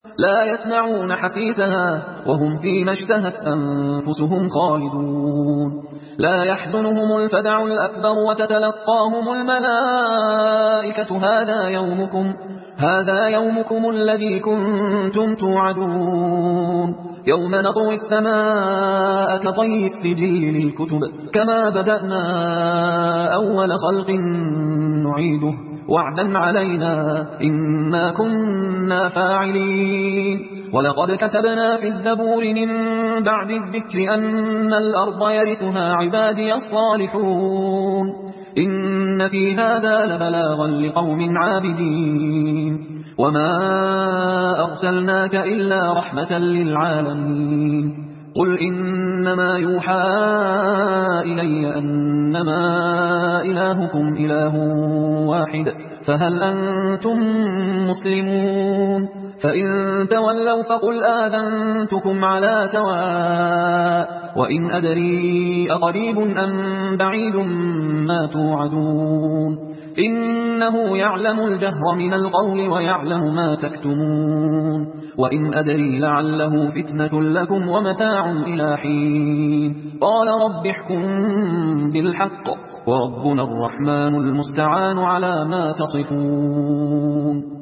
لا يسمعون حسيسها وهم فيما اشتهت أنفسهم خالدون لا يحزنهم الفزع الأكبر وتتلقاهم الملائكة هذا يومكم الذي كنتم توعدون يوم نطوي السماء كطي السجل للكتب كما بدأنا أول خلق نعيده وعدا علينا إنا كنا فاعلين ولقد كتبنا في الزبور من بعد الذكر أن الأرض يرثها عبادي الصالحون إن في هذا لبلاغا لقوم عابدين وما أرسلناك إلا رحمة للعالمين قل إنما يوحى إلي أنما إلهكم إله واحد فهل أنتم مسلمون فإن تولوا فقل آذنتكم على سواء وإن أدري أقريب أم بعيد ما توعدون إنه يعلم الجهر من القول ويعلم ما تكتمون وإن أدري لعله فتنة لكم ومتاع إلى حين قال رب احكم بالحق وربنا الرحمن المستعان على ما تصفون